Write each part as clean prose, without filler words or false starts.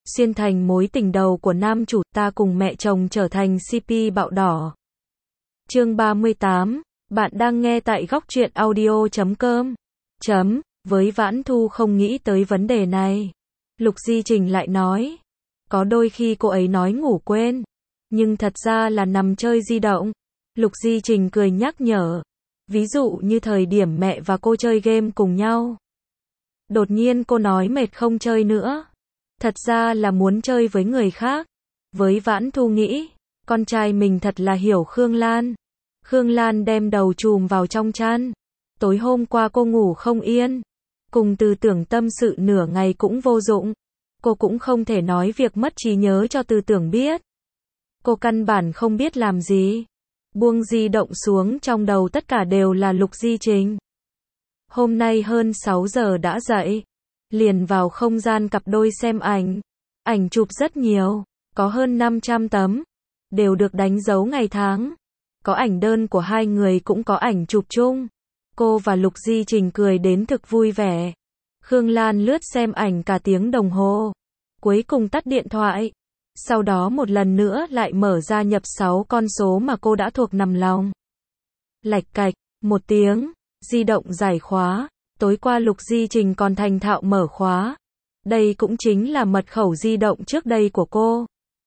xuyên thành mối tình đầu của nam chủ, ta cùng mẹ chồng trở thành CP bạo đỏ. Chương 38, bạn đang nghe tại góc truyện audio.com. Với Vãn Thu không nghĩ tới vấn đề này. Lục Di Trình lại nói, có đôi khi cô ấy nói ngủ quên, nhưng thật ra là nằm chơi di động. Lục Di Trình cười nhắc nhở, ví dụ như thời điểm mẹ và cô chơi game cùng nhau. Đột nhiên cô nói mệt không chơi nữa. Thật ra là muốn chơi với người khác. Với Vãn Thu nghĩ, con trai mình thật là hiểu Khương Lan. Khương Lan đem đầu chùm vào trong chăn. Tối hôm qua cô ngủ không yên. Cùng Từ Tưởng tâm sự nửa ngày cũng vô dụng. Cô cũng không thể nói việc mất trí nhớ cho Từ Tưởng biết. Cô căn bản không biết làm gì. Buông di động xuống, trong đầu tất cả đều là Lục Di Trình. Hôm nay hơn 6 giờ đã dậy. Liền vào không gian cặp đôi xem ảnh. Ảnh chụp rất nhiều. Có hơn 500 tấm. Đều được đánh dấu ngày tháng. Có ảnh đơn của hai người, cũng có ảnh chụp chung. Cô và Lục Di Trình cười đến thực vui vẻ. Khương Lan lướt xem ảnh cả tiếng đồng hồ. Cuối cùng tắt điện thoại. Sau đó một lần nữa lại mở ra nhập 6 con số mà cô đã thuộc nằm lòng. Lạch cạch, một tiếng, di động giải khóa. Tối qua Lục Di Trình còn thành thạo mở khóa. Đây cũng chính là mật khẩu di động trước đây của cô.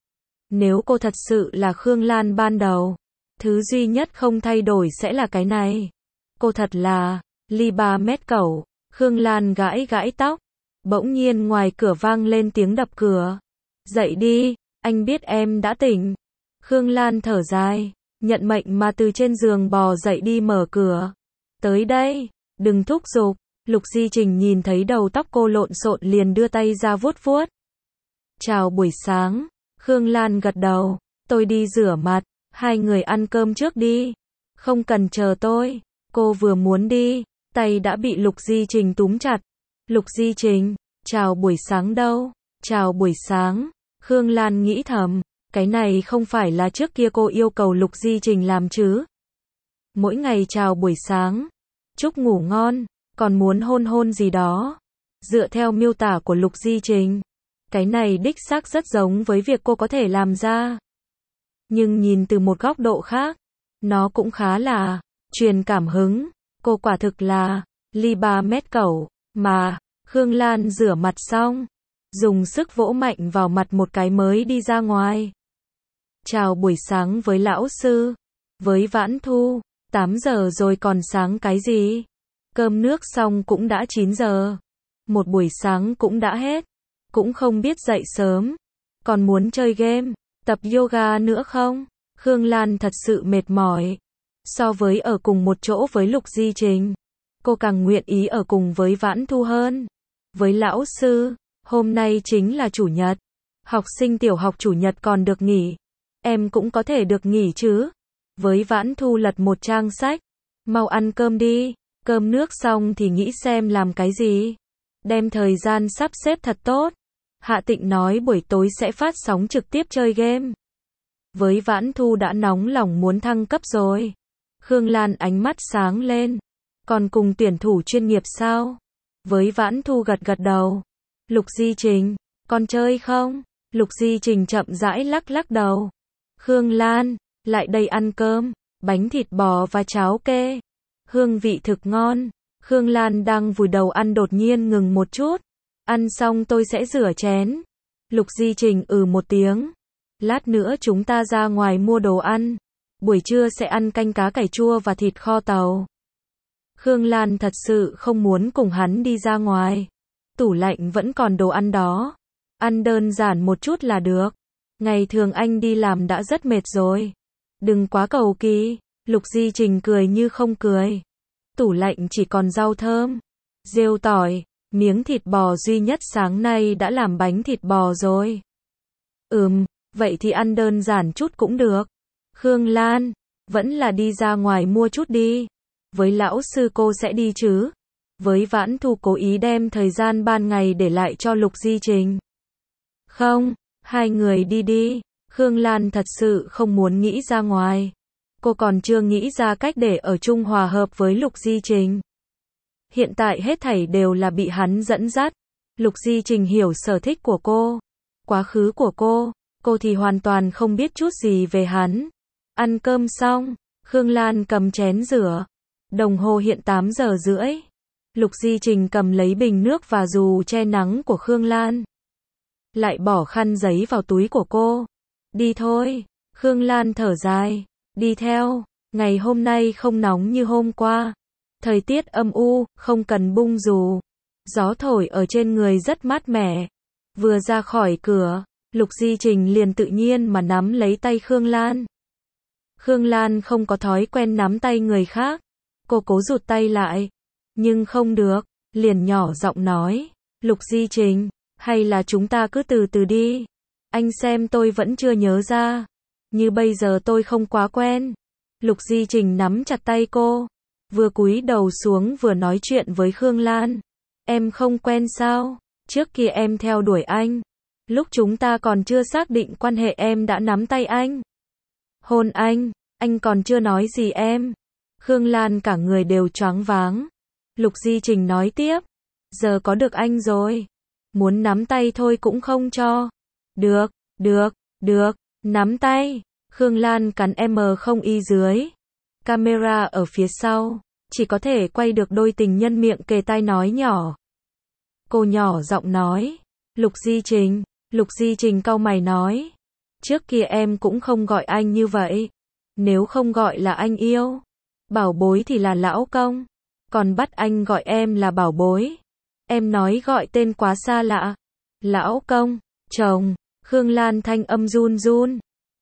Nếu cô thật sự là Khương Lan ban đầu, thứ duy nhất không thay đổi sẽ là cái này. Cô thật là ly 3 mét cẩu. Khương Lan gãi gãi tóc. Bỗng nhiên ngoài cửa vang lên tiếng đập cửa. Dậy đi, anh biết em đã tỉnh. Khương Lan thở dài, nhận mệnh mà từ trên giường bò dậy đi mở cửa. Tới đây, đừng thúc giục. Lục Di Trình nhìn thấy đầu tóc cô lộn xộn liền đưa tay ra vuốt vuốt. Chào buổi sáng. Khương Lan gật đầu. Tôi đi rửa mặt. Hai người ăn cơm trước đi. Không cần chờ tôi. Cô vừa muốn đi, tay đã bị Lục Di Trình túm chặt. Lục Di Trình, chào buổi sáng đâu? Chào buổi sáng. Khương Lan nghĩ thầm, cái này không phải là trước kia cô yêu cầu Lục Di Trình làm chứ? Mỗi ngày chào buổi sáng. Chúc ngủ ngon, còn muốn hôn hôn gì đó. Dựa theo miêu tả của Lục Di Trình, cái này đích xác rất giống với việc cô có thể làm ra. Nhưng nhìn từ một góc độ khác, nó cũng khá là truyền cảm hứng. Cô quả thực là ly 3 mét cẩu. Mà Khương Lan rửa mặt xong, dùng sức vỗ mạnh vào mặt một cái mới đi ra ngoài. Chào buổi sáng với lão sư. Với Vãn Thu, 8 giờ rồi còn sáng cái gì? Cơm nước xong cũng đã 9 giờ. Một buổi sáng cũng đã hết. Cũng không biết dậy sớm. Còn muốn chơi game, tập yoga nữa không? Khương Lan thật sự mệt mỏi. So với ở cùng một chỗ với Lục Di Trình, cô càng nguyện ý ở cùng với Vãn Thu hơn. Với lão sư, hôm nay chính là chủ nhật. Học sinh tiểu học chủ nhật còn được nghỉ. Em cũng có thể được nghỉ chứ. Với Vãn Thu lật một trang sách. Mau ăn cơm đi. Cơm nước xong thì nghĩ xem làm cái gì. Đem thời gian sắp xếp thật tốt. Hạ Tịnh nói buổi tối sẽ phát sóng trực tiếp chơi game. Với Vãn Thu đã nóng lòng muốn thăng cấp rồi. Khương Lan ánh mắt sáng lên. Còn cùng tuyển thủ chuyên nghiệp sao? Với Vãn Thu gật gật đầu. Lục Di Trình, con chơi không? Lục Di Trình chậm rãi lắc lắc đầu. Khương Lan, lại đây ăn cơm. Bánh thịt bò và cháo kê. Hương vị thực ngon. Khương Lan đang vùi đầu ăn đột nhiên ngừng một chút. Ăn xong tôi sẽ rửa chén. Lục Di Trình một tiếng. Lát nữa chúng ta ra ngoài mua đồ ăn. Buổi trưa sẽ ăn canh cá cải chua và thịt kho tàu. Khương Lan thật sự không muốn cùng hắn đi ra ngoài. Tủ lạnh vẫn còn đồ ăn đó. Ăn đơn giản một chút là được. Ngày thường anh đi làm đã rất mệt rồi. Đừng quá cầu kỳ. Lục Di Trình cười như không cười. Tủ lạnh chỉ còn rau thơm, rêu tỏi, miếng thịt bò duy nhất sáng nay đã làm bánh thịt bò rồi. Vậy thì ăn đơn giản chút cũng được. Khương Lan, vẫn là đi ra ngoài mua chút đi. Với lão sư cô sẽ đi chứ? Với Vãn Thu cố ý đem thời gian ban ngày để lại cho Lục Di Trình. Không, hai người đi đi. Khương Lan thật sự không muốn nghĩ ra ngoài. Cô còn chưa nghĩ ra cách để ở chung hòa hợp với Lục Di Trình. Hiện tại hết thảy đều là bị hắn dẫn dắt. Lục Di Trình hiểu sở thích của cô. Quá khứ của cô thì hoàn toàn không biết chút gì về hắn. Ăn cơm xong, Khương Lan cầm chén rửa. Đồng hồ hiện 8 giờ rưỡi. Lục Di Trình cầm lấy bình nước và dù che nắng của Khương Lan. Lại bỏ khăn giấy vào túi của cô. Đi thôi. Khương Lan thở dài. Đi theo. Ngày hôm nay không nóng như hôm qua. Thời tiết âm u, không cần bung dù. Gió thổi ở trên người rất mát mẻ. Vừa ra khỏi cửa, Lục Di Trình liền tự nhiên mà nắm lấy tay Khương Lan. Khương Lan không có thói quen nắm tay người khác. Cô cố rụt tay lại. Nhưng không được, liền nhỏ giọng nói. Lục Di Trình, hay là chúng ta cứ từ từ đi. Anh xem tôi vẫn chưa nhớ ra. Như bây giờ tôi không quá quen. Lục Di Trình nắm chặt tay cô. Vừa cúi đầu xuống vừa nói chuyện với Khương Lan. Em không quen sao? Trước kia em theo đuổi anh. Lúc chúng ta còn chưa xác định quan hệ em đã nắm tay anh. Hôn anh còn chưa nói gì em. Khương Lan cả người đều choáng váng. Lục Di Trình nói tiếp. Giờ có được anh rồi. Muốn nắm tay thôi cũng không cho. Được, nắm tay. Khương Lan cắn không y dưới. Camera ở phía sau. Chỉ có thể quay được đôi tình nhân miệng kề tai nói nhỏ. Cô nhỏ giọng nói. Lục Di Trình cau mày nói. Trước kia em cũng không gọi anh như vậy. Nếu không gọi là anh yêu. Bảo bối thì là lão công. Còn bắt anh gọi em là bảo bối. Em nói gọi tên quá xa lạ. Lão công, chồng. Khương Lan thanh âm run run.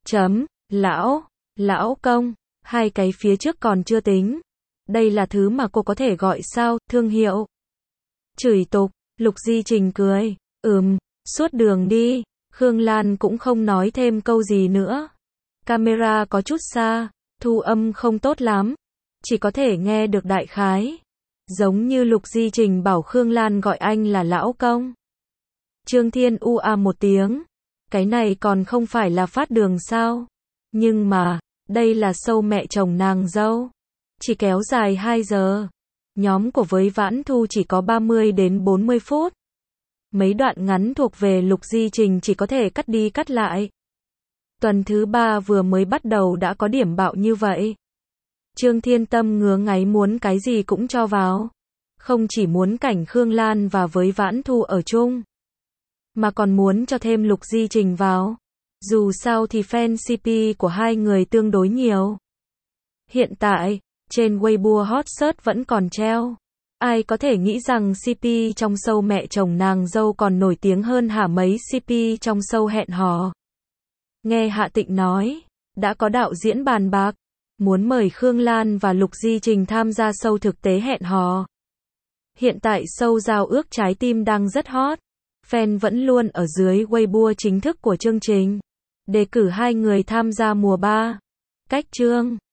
Lão công. Hai cái phía trước còn chưa tính. Đây là thứ mà cô có thể gọi sao, thương hiệu. Chửi tục, Lục Di Trình cười. Suốt đường đi. Khương Lan cũng không nói thêm câu gì nữa. Camera có chút xa, thu âm không tốt lắm. Chỉ có thể nghe được đại khái. Giống như Lục Di Trình bảo Khương Lan gọi anh là lão công. Trương Thiên một tiếng. Cái này còn không phải là phát đường sao? Nhưng mà, đây là show mẹ chồng nàng dâu. Chỉ kéo dài 2 giờ. Nhóm của với Vãn Thu chỉ có 30 đến 40 phút. Mấy đoạn ngắn thuộc về Lục Di Trình chỉ có thể cắt đi cắt lại. Tuần thứ 3 vừa mới bắt đầu đã có điểm bạo như vậy. Trương Thiên Tâm ngứa ngáy muốn cái gì cũng cho vào. Không chỉ muốn cảnh Khương Lan và với Vãn Thu ở chung, mà còn muốn cho thêm Lục Di Trình vào. Dù sao thì fan CP của hai người tương đối nhiều. Hiện tại, trên Weibo hot search vẫn còn treo. Ai có thể nghĩ rằng CP trong show mẹ chồng nàng dâu còn nổi tiếng hơn hả mấy CP trong show hẹn hò. Nghe Hạ Tịnh nói, đã có đạo diễn bàn bạc, muốn mời Khương Lan và Lục Di Trình tham gia show thực tế hẹn hò. Hiện tại show Giao ước trái tim đang rất hot. Fan vẫn luôn ở dưới Weibo chính thức của chương trình. Đề cử hai người tham gia mùa 3. Cách chương